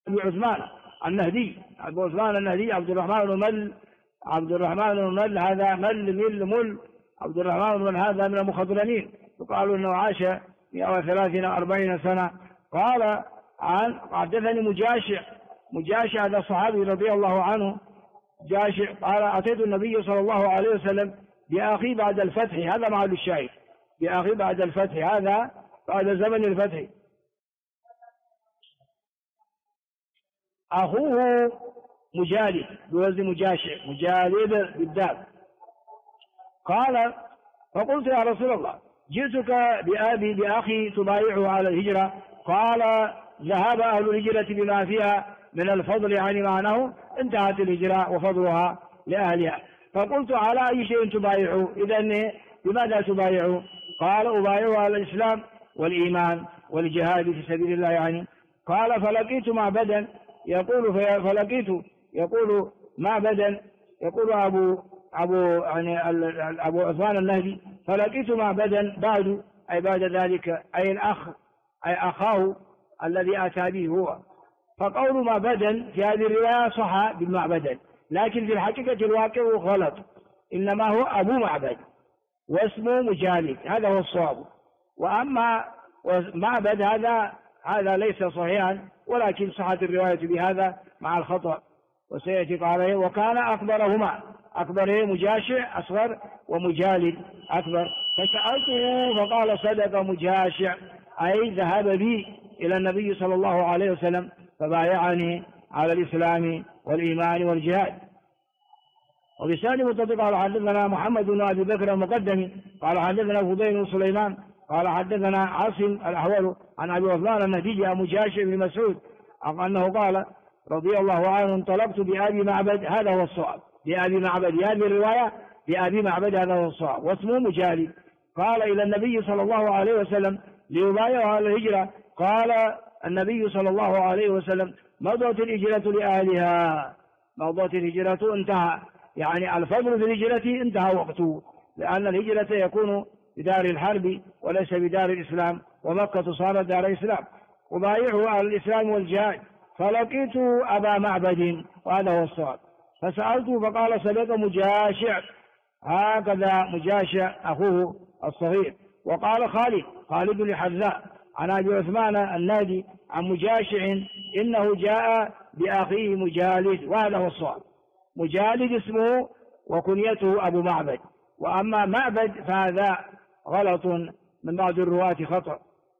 أبي عثمان النهدي، أبو عثمان النهدي عبد الرحمن بن مل، عبد الرحمن بن مل هذا مل عبد الرحمن بن مل هذا من المخضرمين، يقال أنه عاش 140 سنة. قال حدثني مجاشع هذا صحابي رضي الله عنه، جاشع قال أتيت النبي صلى الله عليه وسلم بأخي بعد الفتح، هذا محل الشاهد، بأخي بعد الفتح، هذا بعد زمن الفتح، أخوه مجالد بوزن مجالد بالدال. قال فقلت يا رسول الله جئتك بأخي تبايعه على الهجرة، قال ذهب أهل الهجرة بما فيها من الفضل، يعني معناه انتهت الهجرة وفضلها لأهلها. فقلت على أي شيء تبايعه؟ إذن بماذا تبايعه؟ قال أبايعه على الإسلام والإيمان والجهاد في سبيل الله يعني. قال فلقيت معبدا يقول يقول معبدا، يقول أبو عثمان النهدي فلقيت معبدا بعد، أي بعد ذلك، أي الأخ، أي أخاه الذي أتى به هو. فقول معبدا في هذه الرواية صح بالمعبدا، لكن في الحقيقة الواقع غلط، إنما هو أبو معبد واسمه مجالد، هذا هو الصواب. وأما معبد هذا ليس صحيحا، ولكن صحت الرواية بهذا مع الخطأ وسيأتي قال وكان أكبرهما، أكبر مجاشع أصغر ومجالد أكبر. فسألته فقال صدق مجاشع، أي ذهب بي إلى النبي صلى الله عليه وسلم فبايعني على الإسلام والإيمان والجهاد. وبسند متفق قال حدثنا محمد بن أبي بكر المقدمي قال حدثنا فضيل بن سليمان قال حدثنا عاصم الأحول عن أبي عثمان النهدي عن مجاشع بن مسعود أنه قال رضي الله عنه انطلقت بأبي معبد، هذا هو الصواب، بأبي معبد، هذه الرواية بأبي معبد هذا هو الصواب، واسمه مجالد. قال إلى النبي صلى الله عليه وسلم ليبايعه على الهجرة، قال النبي صلى الله عليه وسلم مضت الهجرة لأهلها، مضت الهجرة انتهى، يعني الفضل في الهجرة انتهى وقته، لأن الهجرة يكون بدار الحرب وليس بدار الإسلام، ومكة صارت دار الإسلام. وبايعه على الإسلام والجهاد. فلقيت أبا معبد، وهذا هو الصواب، فسألته فقال صدق مجاشع، هكذا مجاشع أخوه الصغير. وقال خالد بن حذاء عن أبي عثمان النهدي عن مجاشع إنه جاء بأخيه مجالد، وهذا هو الصواب، مجالد اسمه وكنيته أبو معبد، وأما معبد فهذا غلط من بعض الرواة خطأ.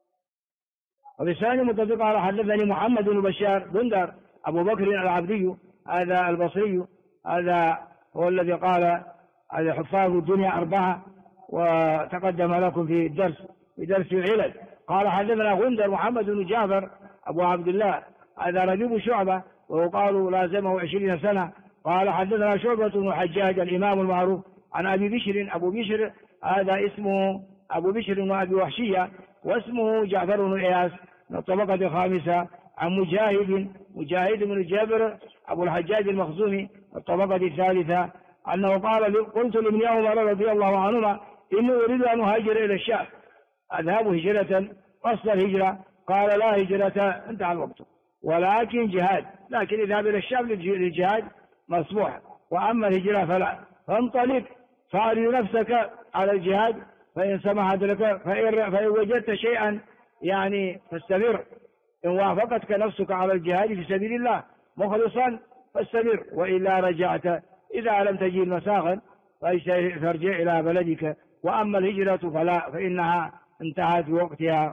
وبسند متفق على حدثني محمد بن بشار بندر أبو بكر العبدي هذا البصري، هذا هو الذي قال هذا حفاظ الدنيا 4 وتقدم لكم في درس العلل. قال حدثنا غندر محمد بن جعفر أبو عبد الله هذا ربيب شعبة وقالوا لازمه 20 سنة. قال حدثنا شعبة بن حجاج الإمام المعروف عن أبي بشر، أبو بشر هذا اسمه أبو بشر وأبي وحشية، واسمه جعفر بن إياس من الطبقة الخامسة، عن مجاهد بن جابر أبو الحجاج المخزومي الطبقة الثالثة أنه قال قلت لابن عمر رضي الله عنهما إني أريد أن أهاجر إلى الشام، أذهب هجرة قصد الهجرة، قال لا هجرة انتهى الوقت ولكن جهاد، لكن اذهب إلى الشام للجهاد مسموح، وأما الهجرة فلا، فانطلق فأعرض نفسك على الجهاد فإن سمحت لك، فإن وجدت شيئا يعني فاستمر، إن وافقتك نفسك على الجهاد في سبيل الله مخلصا فاستمر، وإلا رجعت، إذا لم تجد مساغا فارجع إلى بلدك، وأما الهجرة فلا، فإنها انتهت بوقتها.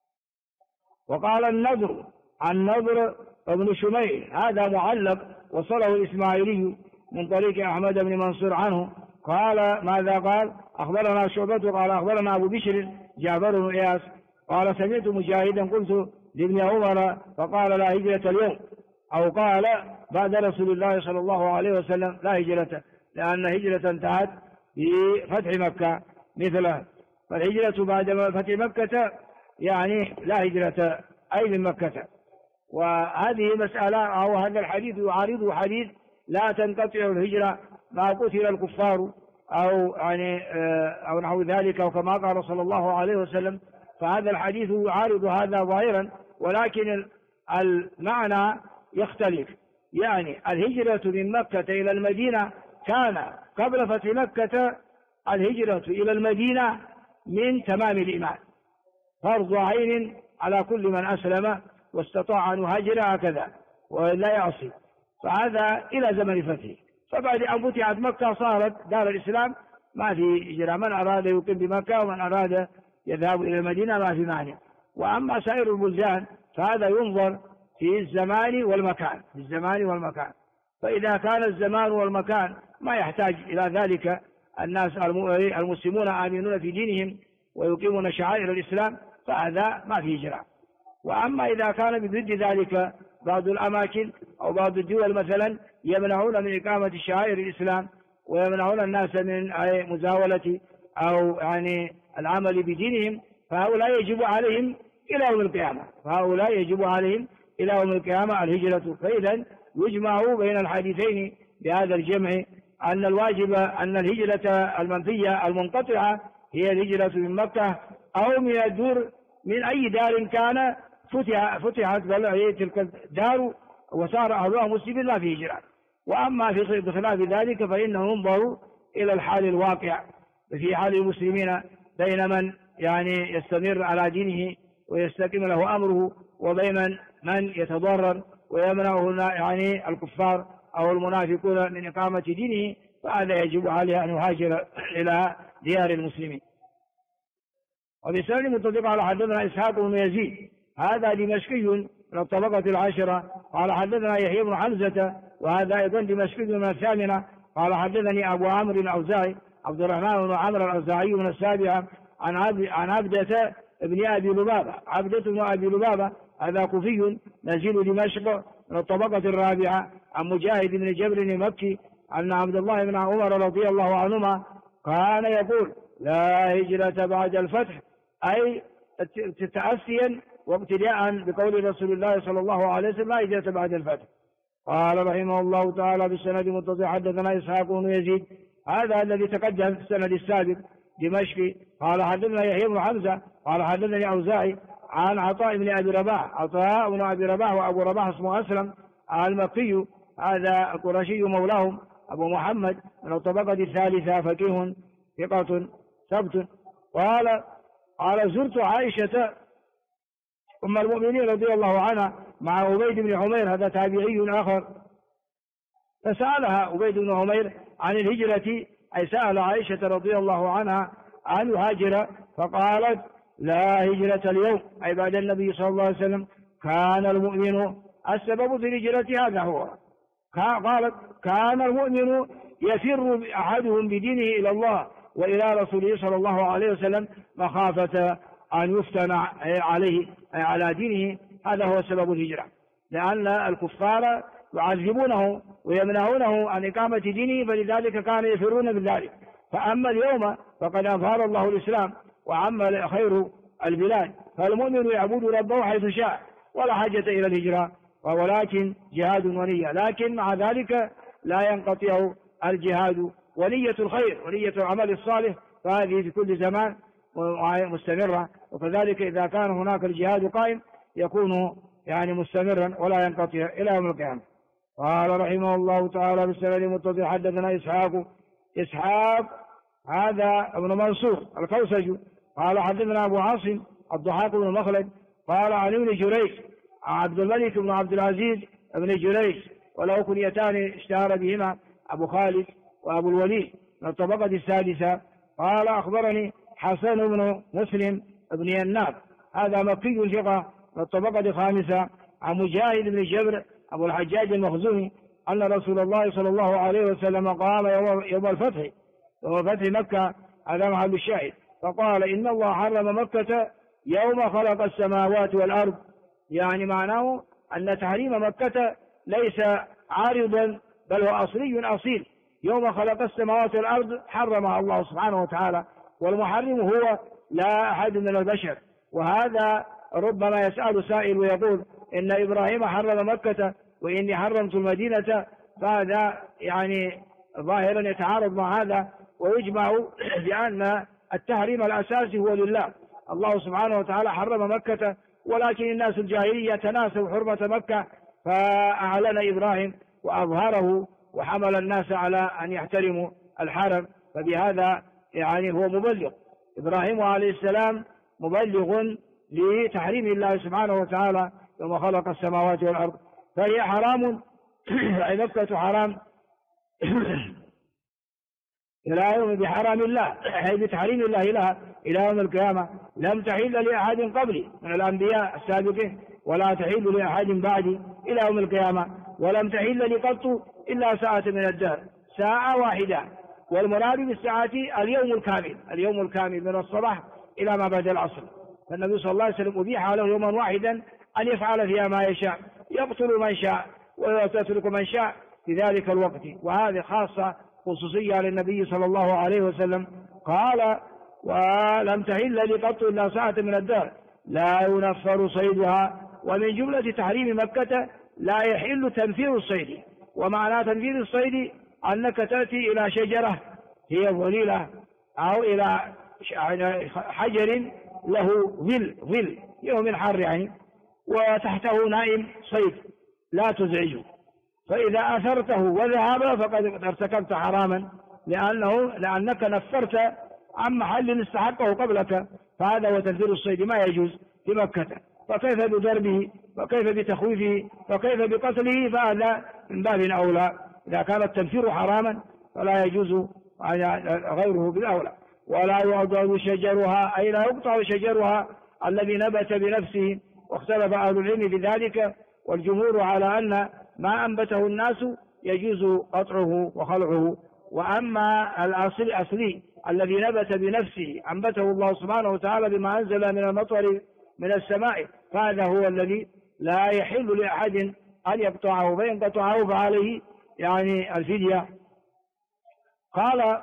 وقال النضر ابن شميل هذا معلق وصله الإسماعيلي من طريق أحمد بن منصور عنه قال ماذا قال؟ أخبرنا شعبة قال أخبرنا أبو بشر جعفر بن إياس قال سمعت مجاهدا قلت لابن عمر فقال لا هجرة اليوم، أو قال بعد رسول الله صلى الله عليه وسلم لا هجرة، لأن هجرة انتهت في فتح مكة مثله، فالهجرة بعد فتح مكة يعني لا هجرة أي من مكة. وهذه مسألة أو هذا الحديث يعارض حديث لا تنقطع الهجرة ما قتل الكفار أو يعني أو نحو ذلك، وكما قال صلى الله عليه وسلم، فهذا الحديث يعارض هذا ظاهرا، ولكن المعنى يختلف. يعني الهجرة من مكة إلى المدينة كان قبل فتح مكة الهجرة إلى المدينة من تمام الإيمان، فرض عين على كل من أسلم واستطاع أن يهاجر هكذا ولا يعصي، فهذا إلى زمن فتحه. فبعد أن فتحت مكة صارت دار الإسلام، ما في هجرة، من أراد يقيم بمكة ومن أراد يذهب إلى المدينة ما في مانع. وأما سائر البلدان فهذا ينظر في الزمان والمكان، في الزمان والمكان. فإذا كان الزمان والمكان ما يحتاج إلى ذلك، الناس المسلمون آمنون في دينهم ويقيمون شعائر الإسلام، فهذا ما في هجرة. وأما إذا كان بضد ذلك بعض الأماكن أو بعض الدول مثلا يمنعون من إقامة شعائر الإسلام ويمنعون الناس من مزاولة أو يعني العمل بدينهم، فهؤلاء يجب عليهم إلى يوم القيامة، فهؤلاء يجب عليهم إلى يوم القيامة الهجرة. فإذا يجمع بين الحديثين بهذا الجمع أن الواجب أن الهجرة المنفية المنقطعة هي الهجرة من مكة أو من الدور، من أي دار كان فتحت تلك الدار وصار أهلها مسلمين ما في هجرة. وأما بخلاف ذلك فإنه ينظر إلى الحال الواقع في حال المسلمين، بين من يعني يستمر على دينه ويستقيم له أمره، وبين من يتضرر ويمنعه يعني الكفار أو المنافقون من إقامة دينه، فهذا يجب عليه أن يهاجر إلى ديار المسلمين. وبسند متفق على حدثنا إسحاق بن يزيد، هذا دمشقي من الطبقة العاشرة، قال حدثنا يحيى بن حمزة، وهذا أيضا دمشقي من الثامنة، قال حدثني أبو عمرو الأوزاعي عبد الرحمن بن عمرو الأوزاعي من السابعة عن عبدة ابن أبي لبابة. عبدة بن أبي لبابة هذا كوفي نزيل دمشق من الطبقة الرابعة، عن مجاهد بن جبر المكي أن عبد الله بن عمر رضي الله عنهما كان يقول: لا هجرة بعد الفتح، أي تأسيا وابتداء بقول رسول الله صلى الله عليه وسلم: لا هجرة بعد الفتح. قال رحمه الله تعالى بالسند متصل حدثنا إسحاق بن يزيد، هذا الذي تقدم في السند السابق دمشقي، قال حدثنا يحيى بن حمزة قال حدثني أوزاعي عن عطاء بن أبي رباح. عطاء بن أبي رباح وأبو رباح اسمه أسلم المكي، هذا القرشي مولاهم أبو محمد من الطبقة الثالثة، فقيه ثقة ثبت. قال زرت عائشة أم المؤمنين رضي الله عنها مع عبيد بن عمير، هذا تابعي آخر، فسألها عبيد بن عمير عن الهجرة، أي سأل عائشة رضي الله عنها أن يهاجر، فقالت: لا هجرة اليوم، أي بعد النبي صلى الله عليه وسلم. كان المؤمن السبب في الهجرة هذا هو. قالت: كان المؤمن يفر أحدهم بدينه إلى الله وإلى رسوله صلى الله عليه وسلم مخافة أن يفتن عليه أي على دينه، هذا هو سبب الهجرة، لأن الكفار يعذبونه ويمنعونه عن إقامة دينه، فلذلك كانوا يفرون من ذلك. فأما اليوم فقد أظهر الله الإسلام وعم خير البلاد، فالمؤمن يعبد ربه حيث شاء ولا حاجة إلى الهجرة، ولكن جهاد ونية. لكن مع ذلك لا ينقطع الجهاد ونية الخير ونية العمل الصالح، فهذه في كل زمان مستمرة، وكذلك إذا كان هناك الجهاد قائم يكون يعني مستمرا ولا ينقطع إلى يوم القيامة. قال رحمه الله تعالى بالسند المتصل حدثنا إسحاق هذا ابن منصور الكوسج، قال حدثنا أبو عاصم الضحاك بن مخلد، قال عن ابن جريج عبد الملك بن عبد العزيز ابن جريج، وله كنيتان اشتهر بهما أبو خالد وأبو الوليد من الطبقة السادسة. قال أخبرني حسن بن مسلم بن يناب، هذا مكي ثقة من الطبقة الخامسة، عن مجاهد بن جبر أبو الحجاج المخزومي أن رسول الله صلى الله عليه وسلم قام يوم الفتح مكة، هذا محل الشاهد، فقال: إن الله حرم مكة يوم خلق السماوات والأرض. يعني معناه أن تحريم مكة ليس عارضا بل هو أصلي أصيل، يوم خلق السماوات والأرض حرمها الله سبحانه وتعالى، والمحرم هو لا أحد من البشر. وهذا ربما يسأل سائل ويقول: إن إبراهيم حرم مكة وإني حرمت المدينة، فهذا يعني ظاهرا يتعارض مع هذا، ويجمع بأن التحريم الأساسي هو لله، الله سبحانه وتعالى حرم مكة، ولكن الناس الجاهلية تناسوا حرمة مكة، فأعلن إبراهيم وأظهره وحمل الناس على أن يحترموا الحرم، فبهذا يعني هو مبلغ. إبراهيم عليه السلام مبلغ لتحريم الله سبحانه وتعالى يوم خلق السماوات والأرض، فهي حرام أي مكة حرام إلى يوم بحرام الله، أي بتحريم الله لها إلى يوم القيامة. لم تحل لأحد قبلي من الأنبياء السابقين، ولا تحل لأحد بعدي إلى يوم القيامة، ولم تحل لي قط إلا ساعة من الدهر، ساعة واحدة. والمراد بالساعة اليوم الكامل، اليوم الكامل من الصباح إلى ما بعد العصر. فالنبي صلى الله عليه وسلم أبيح له يوما واحدا أن يفعل فيها ما يشاء، يقتل من شاء ويترك من شاء في ذلك الوقت. وهذه خاصة خصوصية للنبي صلى الله عليه وسلم. قال: ولم تحل لي قط إلا ساعة من الدهر لا ينفر صيدها. ومن جملة تحريم مكة لا يحل تنفير الصيد. ومعنى تنفير الصيد أنك تأتي إلى شجرة هي ظليلة أو إلى حجر له ظل يوم الحر يعني، وتحته نائم صيد لا تزعجه، فإذا أثرته وذهب فقد ارتكبت حراما، لأنك نفرت عن محل استحقه قبلك، فهذا هو تنفير الصيد ما يجوز في مكة. فكيف بضربه وكيف بتخويفه وكيف بقتله؟ فهذا من باب أولى. إذا كان التنفير حراما فلا يجوز غيره بالأولى. ولا يعضد شجرها أي لا يقطع شجرها الذي نبت بنفسه. واختلف أهل العلم بذلك، والجمهور على أن ما أنبته الناس يجوز قطعه وخلعه. وأما الأصلي الذي نبت بنفسه أنبته الله سبحانه وتعالى بما أنزل من المطر من السماء، فهذا هو الذي لا يحل لأحد أن يقطعه، فإن قطعه فعليه يعني الفدية. قال: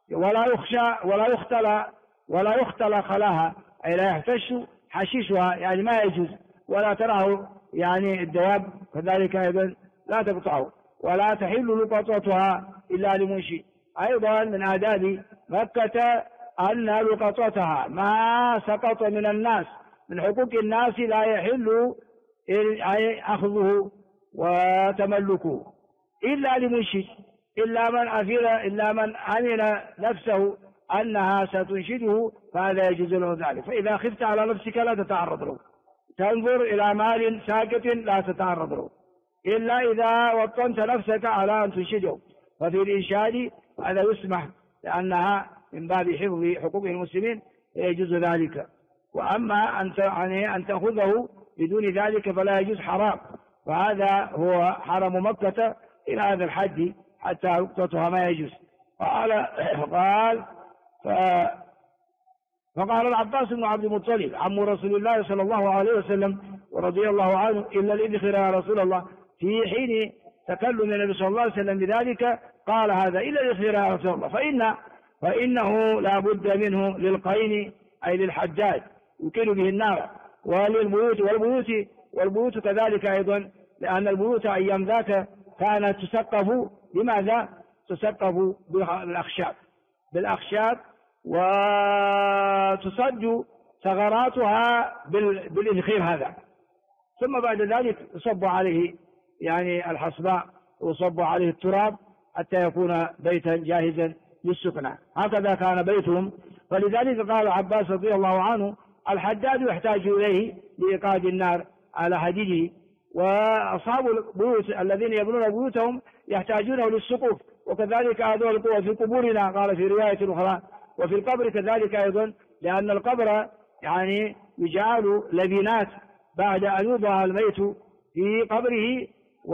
ولا يختل خلاها أي لا يحتش حشيشها يعني ما يجوز، ولا تراه يعني الدواب كذلك أيضا لا تقطعه، ولا تحل لقطتها إلا لمنشي. أيضا من آداب مكة أن لقطتها ما سقط من الناس من حقوق الناس لا يحل أخذه وتملكه إلا لمنشد، إلا من أمن نفسه أنها ستنشده، فهذا يجوز له ذلك. فإذا خفت على نفسك لا تتعرض له، تنظر إلى مال ساكت لا تتعرض له، إلا إذا وطنت نفسك على أن تنشده. ففي الإنشاد هذا يسمح لأنها من باب حفظ حقوق المسلمين يجوز ذلك. وأما أن تأخذه بدون ذلك فلا يجوز، حرام. وهذا هو حرم مكة إلى هذا الحد حتى لقطتها ما يجوز. فقال العباس بن عبد المطلب عم رسول الله صلى الله عليه وسلم ورضي الله عنه: إلا الإذخر يا رسول الله. في حين تكلم النبي صلى الله عليه وسلم بذلك قال: هذا إلا الإذخر يا رسول الله، فإنه لا بد منه للقين أي للحجاج يكل به النار، والبيوت كذلك أيضا، لأن البيوت أيام ذاك كانت تسقف بماذا؟ تسقف بالأخشاب وتصد ثغراتها بالإذخير هذا، ثم بعد ذلك يصب عليه يعني الحصباء ويصب عليه التراب حتى يكون بيتا جاهزا للسكنى. هكذا كان بيتهم. فلذلك قال عباس رضي الله عنه: الحداد يحتاج إليه لإيقاد النار على حديده، وأصحاب البيوت الذين يبنون بيوتهم يحتاجونه للسقوف، وكذلك هذول القوة في قبورنا قال في رواية أخرى، وفي القبر كذلك أيضا، لأن القبر يعني يجعل لبنات بعد أن يوضع الميت في قبره،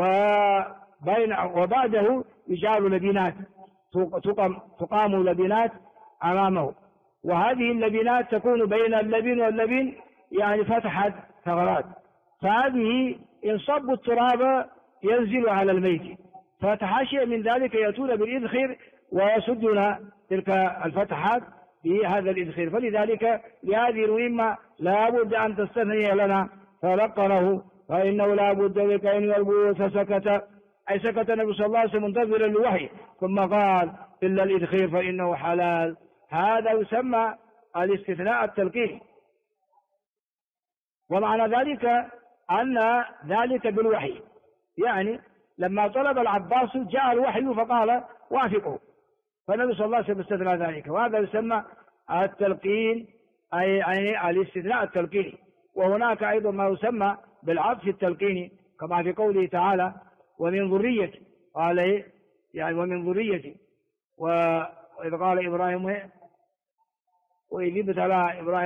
وبعده يجعل لبنات تقام لبنات أمامه، وهذه اللبنات تكون بين اللبن واللبن يعني فتحت ثغرات، فهذه إن صبوا التراب ينزل على الميت، فتحاشي من ذلك يأتون بالإذخير ويسدون تلك الفتحات بهذا الإذخير. فلذلك لهذه المهمة لا بد أن تستثني لنا، فلقنه فإنه لا بد بكين والبيوت فسكت، أي سكت النبي صلى الله عليه وسلم منتظرا للوحي، ثم قال: إلا الإذخير فإنه حلال. هذا يسمى الاستثناء التلقيني، ومعنى ذلك أن ذلك بالوحي، يعني لما طلب العباس جاء الوحي فقال وافقه، فالنبي صلى الله عليه وسلم استثنى ذلك، وهذا يسمى التلقين، أي يعني الاستثناء التلقيني. وهناك أيضا ما يسمى بالعطف التلقيني كما في قوله تعالى ومن ذريتي، قال إيه يعني ومن ذريتي، وإذ قال إبراهيم وإذ ابتلى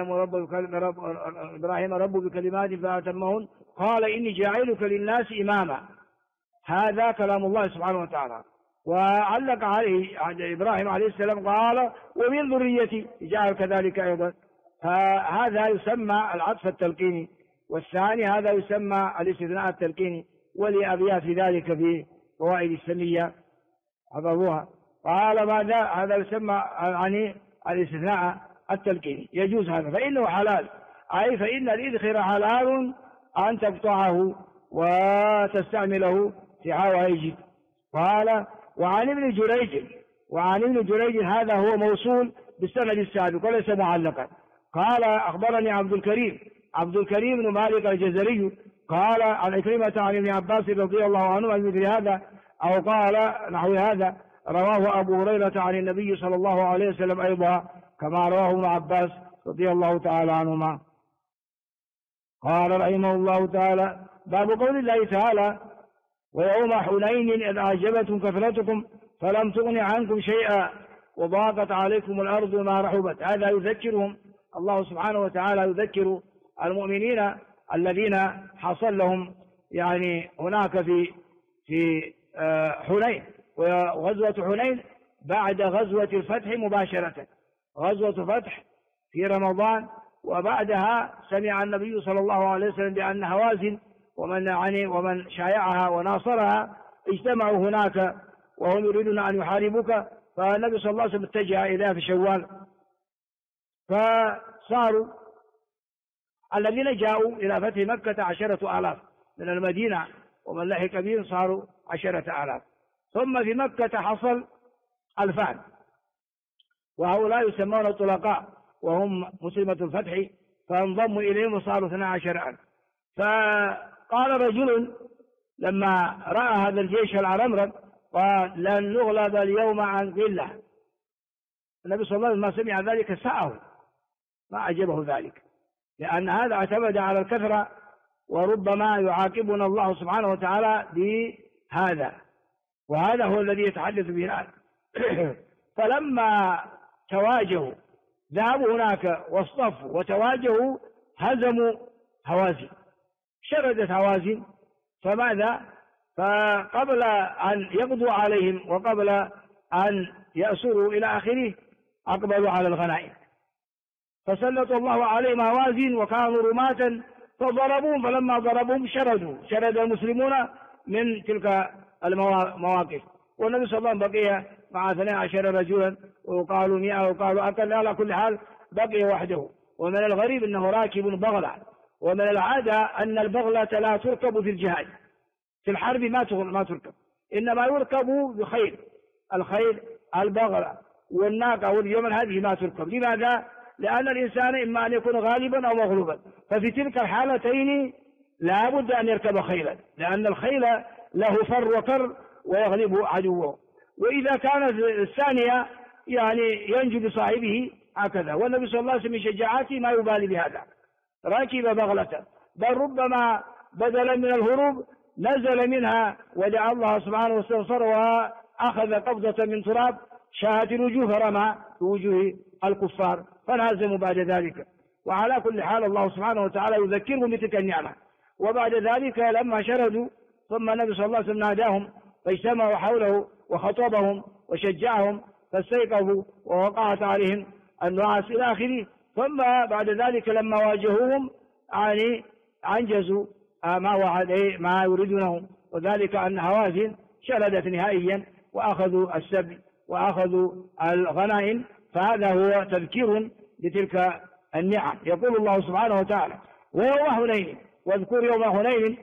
إبراهيم ربه بكلمات فأتمهن قال إني جاعلك للناس إماما. هذا كلام الله سبحانه وتعالى، وعلق عليه إبراهيم عليه السلام قال ومن ذريتي جعل كذلك أيضا، فهذا يسمى العطف التلقيني. والثاني هذا يسمى الاستثناء التلقيني، ولأبيات ذلك في فوائد السنية حفظوها. قال ماذا هذا يسمى يعني الاستثناء التلقيني، يجوز هذا فإنه حلال، أي فإن الإذخر حلال أن تقطعه وتستعمله في حوائجك. قال وعن ابن جريج هذا هو موصول بالسند السابق وليس معلقا. قال أخبرني عبد الكريم بن مالك الجزري قال عن عكرمة عن ابن عباس رضي الله عنه عن مثل هذا أو قال نحو هذا، رواه أبو هريرة عن النبي صلى الله عليه وسلم أيضا كما رواه ابن عباس رضي الله تعالى عنهما. قال رحمه الله تعالى باب قول الله تعالى ويوم حنين إذ أعجبتكم كثرتكم فلم تغن عنكم شيئا وضاقت عليكم الأرض ما رحبت. هذا يذكرهم الله سبحانه وتعالى، يذكر المؤمنين الذين حصل لهم يعني هناك في حنين. وغزوة حنين بعد غزوة الفتح مباشرة، غزوة فتح في رمضان، وبعدها سمع النبي صلى الله عليه وسلم بأن هوازن ومن شايعها وناصرها اجتمعوا هناك وهم يريدون أن يحاربوك، فالنبي صلى الله عليه وسلم اتجه إليها في شوال، فصاروا الذين جاءوا إلى فتح مكة 10,000 من المدينة، ومن لحق بهم صاروا 10,000. ثم في مكة حصل 2,000 وهؤلاء يسمون الطلقاء وهم مسلمة الفتح، فانضموا إليهم وصاروا 12,000. فقال رجل لما رأى هذا الجيش العرمرم قال لن نغلب اليوم عن قلة. النبي صلى الله عليه وسلم ما سمع ذلك ساءه، ما عجبه ذلك، لأن هذا اعتمد على الكثرة، وربما يعاقبنا الله سبحانه وتعالى بهذا، وهذا هو الذي يتحدث به الآن. فلما تواجهوا ذهبوا هناك واصطفوا وتواجهوا هزموا هوازن، شردت هوازن، فماذا؟ فقبل أن يقضوا عليهم وقبل أن يأسروا إلى آخره أقبلوا على الغنائم، فسلط الله عليهم هوازن وكانوا رماة فضربوهم، فلما ضربوهم شرد المسلمون من تلك المواقف. والنبي صلى الله عليه وسلم بقي مع 12 رجلا، وقالوا 100 وقالوا أقل، على كل حال بقي وحده. ومن الغريب أنه راكب بغلة، ومن العادة أن البغلة لا تركب في الجهاد، في الحرب ما تركب، إنما يركب بخيل، الخيل البغلة والناقة والجمل هذه ما تركب. لماذا؟ لأن الإنسان إما أن يكون غالبا أو مغلوبا، ففي تلك الحالتين لا بد أن يركب خيلا، لأن الخيل له فر وكر ويغلب عدوه. وإذا كانت الثانية يعني ينجو بصاحبه هكذا. والنبي صلى الله عليه وسلم من شجاعته ما يبالي بهذا، ركب بغلة، بل ربما بدلا من الهروب نزل منها ودعا الله سبحانه واستنصر وأخذ قبضة من تراب شاهت الوجوه فرمى بوجوه الكفار فانهزموا بعد ذلك. وعلى كل حال الله سبحانه وتعالى يذكرهم بتلك النعمة. وبعد ذلك لما شردوا ثم النبي صلى الله عليه وسلم ناداهم فاجتمعوا حوله وخطبهم وشجعهم فاستيقظوا ووقعت عليهم النعاس إلى آخره. ثم بعد ذلك لما واجهوهم يعني أنجزوا ما يريدونه، وذلك أن هوازن شردت نهائيا وأخذوا السبي وأخذوا الغنائم. فهذا هو تذكير بتلك النعم. يقول الله سبحانه وتعالى ويوم حنين، واذكر يوم حنين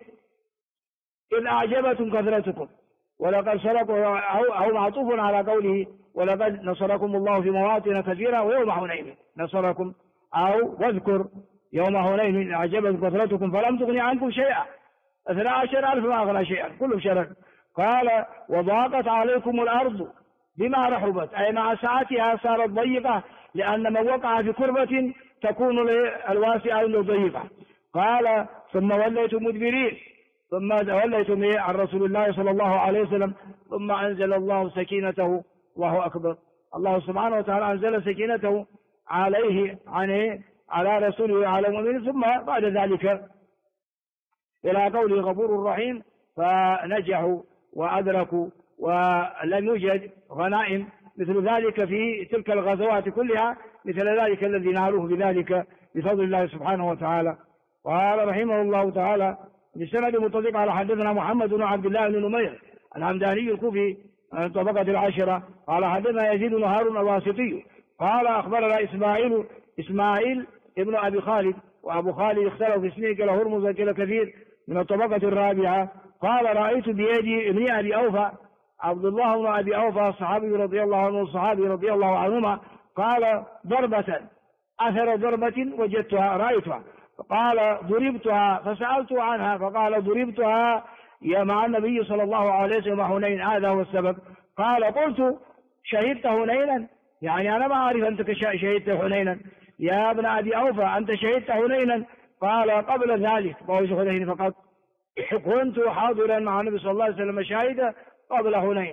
إذ أعجبتكم كثرتكم ولقد صدقوا، أو معطوف على قوله ولقد نصركم الله في مواطن كثيرة ويوم حنين نصركم، أو واذكر يوم حنين إذ أعجبتكم كثرتكم فلم تغن عنكم شيئا. 12,000 ما أغنى شيئا، كلهم شرك. قال وضاقت عليكم الأرض بما رحبت، أي مع سعتها صارت ضيقة، لأن من وقع في كربة تكون الواسعة ضيقة. قال ثم وليتم مدبرين، ثم وليتم عن رسول الله صلى الله عليه وسلم، ثم أنزل الله سكينته. الله أكبر. الله سبحانه وتعالى أنزل سكينته عليه على رسوله وعلى المؤمنين. ثم بعد ذلك إلى قوله غفور رحيم، فنجحوا وأدركوا، ولم يوجد غنائم مثل ذلك في تلك الغزوات كلها مثل ذلك الذي نالوه بذلك بفضل الله سبحانه وتعالى. قال رحمه الله تعالى بسند متصل على حدثنا محمد بن عبد الله بن نمير الحمداني الكوفي من طبقة العشرة قال حدثنا يزيد بن هارون الواسطي قال أخبرنا إسماعيل ابن أبي خالد، وأبو خالد اختلف في اسمه كلا هرمز كلا كثير من الطبقة الرابعة. قال رأيت بيدي ابن أبي أوفى عبد الله بن أبي أوفى الصحابي رضي الله عنه الصحابي رضي الله عنهما، قال ضربة أثر ضربة وجدتها رأيتها، فقال ضربتها فسألت عنها، فقال ضربتها يا مع النبي صلى الله عليه وسلم حنين، هذا هو السبب. قال قلت شهدت حنينا، يعني أنا ما أعرف أنت شهدت حنينا يا ابن أبي أوفى، أنت شهدت حنينا؟ قال قبل ذلك حنين فقط، كنت حاضرا مع النبي صلى الله عليه وسلم شاهدا قبل حنين.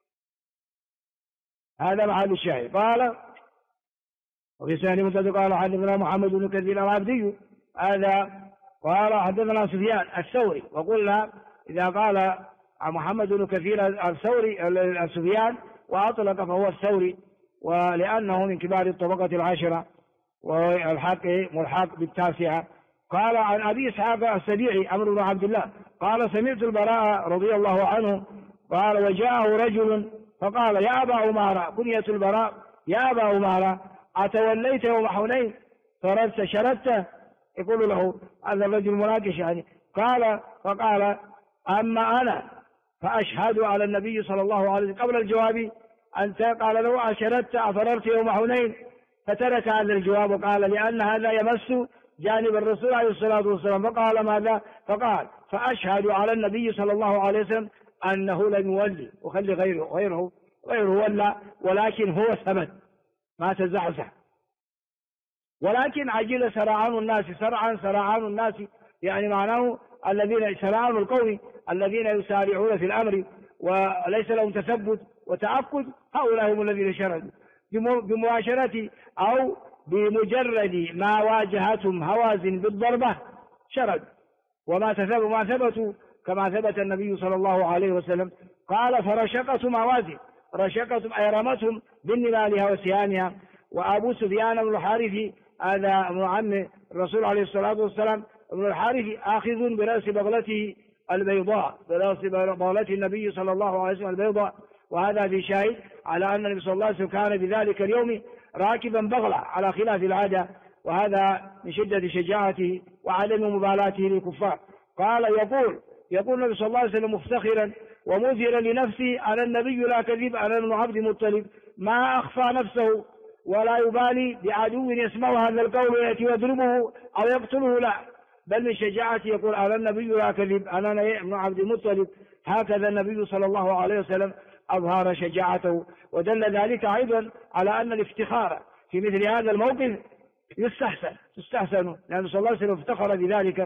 هذا محل الشاهد. قال وفي سنة متصل قال حدثنا محمد بن كثير العبدي هذا قال حدثنا سفيان الثوري، وقلنا إذا قال محمد بن كثير الثوري السفيان وأطلق فهو الثوري، ولأنه من كبار الطبقة العشرة والحق ملحق بالتاسعة. قال عن أبي إسحاق السبيعي عمرو بن عبد الله قال سمعت البراء رضي الله عنه قال وجاءه رجل فقال يا أبا عمارة، كنية البراء يا أبا عمارة أتوليت يوم حنين شردت؟ يقول له هذا الرجل مناقش يعني. فقال أما أنا فأشهد على النبي صلى الله عليه وسلم قبل الجواب أنت، قال له أشردت أفررت يوم حنين؟ فترك هذا الجواب وقال لأن هذا يمس جانب الرسول عليه الصلاة والسلام. فقال ماذا؟ فقال فأشهد على النبي صلى الله عليه وسلم أنه لم يولي، وخلي غيره ولى، ولكن هو ثبت ما تزعزع. ولكن عجل سرعان الناس سرعان الناس، يعني معناه الذين سرعان القوم الذين يسارعون في الأمر وليس لهم تثبت وتعقد، هؤلاء هم الذين شردوا بمباشرة أو بمجرد ما واجهتهم هوازن بالضربة شرد، وما ثبتوا كما ثبت النبي صلى الله عليه وسلم. قال فرشقتهم هوازن، رشقتهم أي رمتهم بالنبالها وسهامها. وأبو سفيان بن الحارث هذا ابن عم الرسول عليه الصلاة والسلام ابن الحارث آخذ برأس بغلته البيضاء، برأس بغلة النبي صلى الله عليه وسلم البيضاء. وهذا في شاهد على أن النبي صلى الله عليه وسلم كان بذلك اليوم راكبا بغلة على خلاف العادة، وهذا من شدة شجاعته وعدم مبالاته للكفار. قال يقول النبي صلى الله عليه وسلم مفتخرا ومظهرا لنفسه أنا النبي لا كذب، أنا ابن عبد المطلب، ما أخفى نفسه ولا يبالي بعدو يسمع هذا القول يأتي ويضربه أو يقتله، لا، بل من شجاعته يقول أنا النبي لا كذب، أنا ابن عبد المطلب. هكذا النبي صلى الله عليه وسلم أظهر شجاعته، ودل ذلك أيضا على أن الافتخار في مثل هذا الموقف يستحسن، لأن صلى الله عليه وسلم افتخر بذلك.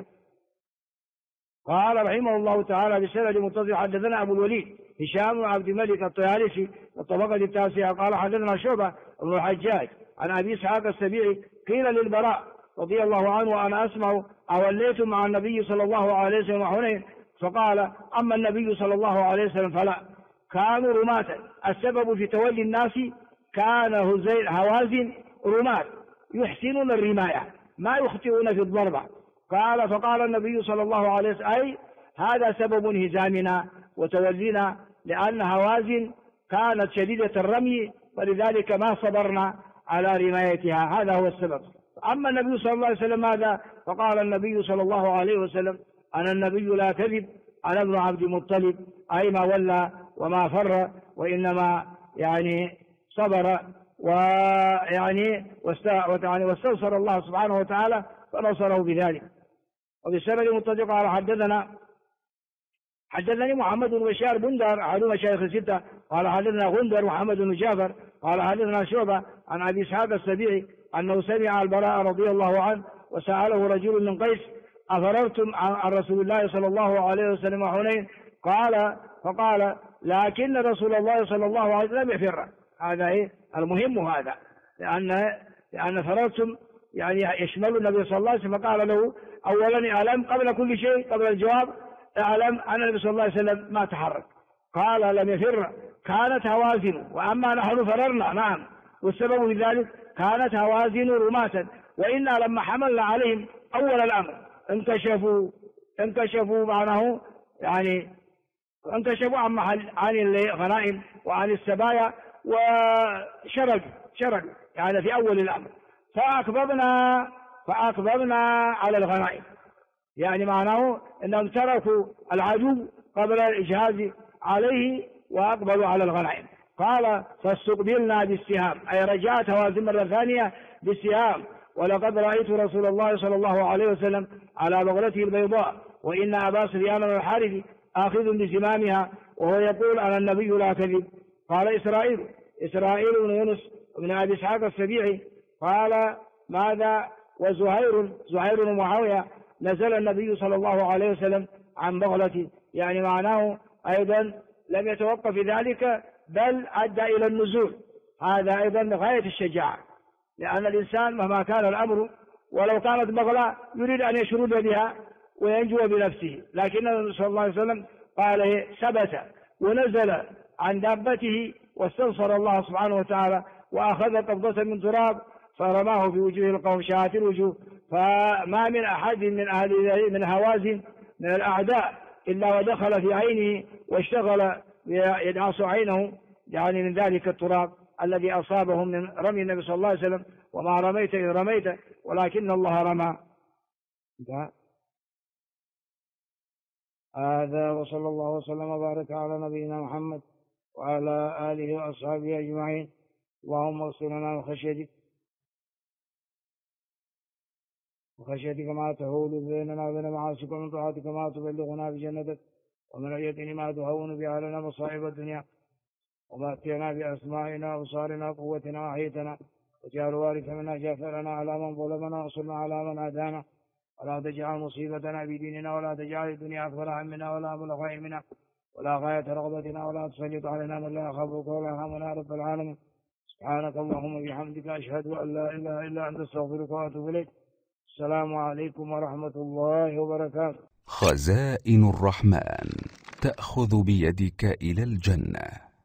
قال رحمه الله تعالى بسند متصل حدثنا أبو الوليد هشام بن عبد الملك الطيالسي الطبقة التاسعة قال حدثنا شعبة بن الحجاج عن أبي إسحاق السبيعي قيل للبراء رضي الله عنه وأنا أسمع أوليتم مع النبي صلى الله عليه وسلم حنين؟ فقال أما النبي صلى الله عليه وسلم فلا، كانوا رماة. السبب في تولي الناس كان هوازن رماة يحسنون الرماية ما يخطئون في الضربة. فقال النبي صلى الله عليه وسلم أي هذا سبب انهزامنا وتولينا، لأن هوازن كانت شديدة الرمي ولذلك ما صبرنا على رمايتها، هذا هو السبب. أما النبي صلى الله عليه وسلم ماذا؟ فقال النبي صلى الله عليه وسلم أنا النبي لا كذب، أنا ابن عبد المطلب، أي ما ولى وما فر، وإنما يعني صبر واستنصر الله سبحانه وتعالى فنصره بذلك. وبالسند المتفق على حدثنا حدثني محمد بن بشار بندر أحد مشايخ الستة قال حدثنا غندر محمد بن جعفر قال حدثنا شعبة عن أبي إسحاق السبيعي أنه سمع البراء رضي الله عنه وسأله رجل من قيس أفررتم عن رسول الله صلى الله عليه وسلم حنين؟ فقال لكن رسول الله صلى الله عليه وسلم يفر. هذا المهم هذا، لأن فررتم يعني يشمل النبي صلى الله عليه وسلم. فقال له أولا اعلم قبل كل شيء، قبل الجواب اعلم أن النبي صلى الله عليه وسلم ما تحرك. قال لم يفر، كانت هوازن، وأما نحن فررنا. نعم، والسبب في ذلك كانت هوازن رماة، وإنا لما حملنا عليهم أول الأمر انكشفوا معناه يعني انكشفوا عن الغنائم وعن السبايا وشرقوا يعني في أول الأمر، فأكبرنا على الغنائم، يعني معناه أنهم تركوا العدو قبل الإجهاز عليه وأقبلوا على الغنائم. قال فاستقبلنا بالسهام، أي رجعت هوازن مرة ثانية بالسهام. ولقد رأيت رسول الله صلى الله عليه وسلم على بغلته البيضاء، وإن أبا سفيان بن الحارث آخذ بزمامها، وهو يقول أنا النبي لا كذب. قال إسرائيل بن يونس بن أبي إسحاق السبيعي قال ماذا؟ زهير بن معاوية نزل النبي صلى الله عليه وسلم عن بغلته، يعني معناه أيضا لم يتوقف في ذلك بل أدى إلى النزول. هذا أيضا غاية الشجاعة، لأن الإنسان مهما كان الأمر ولو كانت بغلة يريد أن يشرد بها وينجو بنفسه، لكن النبي صلى الله عليه وسلم قال ثبت ونزل عن دابته واستنصر الله سبحانه وتعالى، وأخذ قبضة من تراب فرماه في وجوه القوم شاهات الوجوه، فما من أحد من هوازن من الأعداء إلا ودخل في عينه واشتغل يدعس عينه يعني من ذلك التراب الذي أصابهم من رمي النبي صلى الله عليه وسلم. وما رميت إذ رميت ولكن الله رمى. هذا وصلى الله وسلم وبارك على نبينا محمد وعلى آله وأصحابه أجمعين. اللهم اغفر لنا من خشيتك ما تهول بيننا وبين معاصيك، ومن طاعتك ما تبلغنا بجنتك، ومن اليقين ما تهون به علينا مصائب الدنيا، ومأتنا بأسمائنا وأبصارنا وقوتنا وأحيتنا، واجعل الوارث منا، جافرنا على من ظلمنا، وانصرنا على من عادانا، ولا تجعل مصيبتنا في ديننا، ولا تجعل الدنيا أكبر همنا ولا مبلغ علمنا ولا غاية رغبتنا، ولا تسلط علينا من لا يخافك ولا يرحمنا يا رب العالمين. سبحانك اللهم وبحمدك، أشهد أن لا إله إلا أنت، أستغفرك وأتوب إليك. السلام عليكم ورحمة الله وبركاته. خزائن الرحمن تأخذ بيدك إلى الجنة.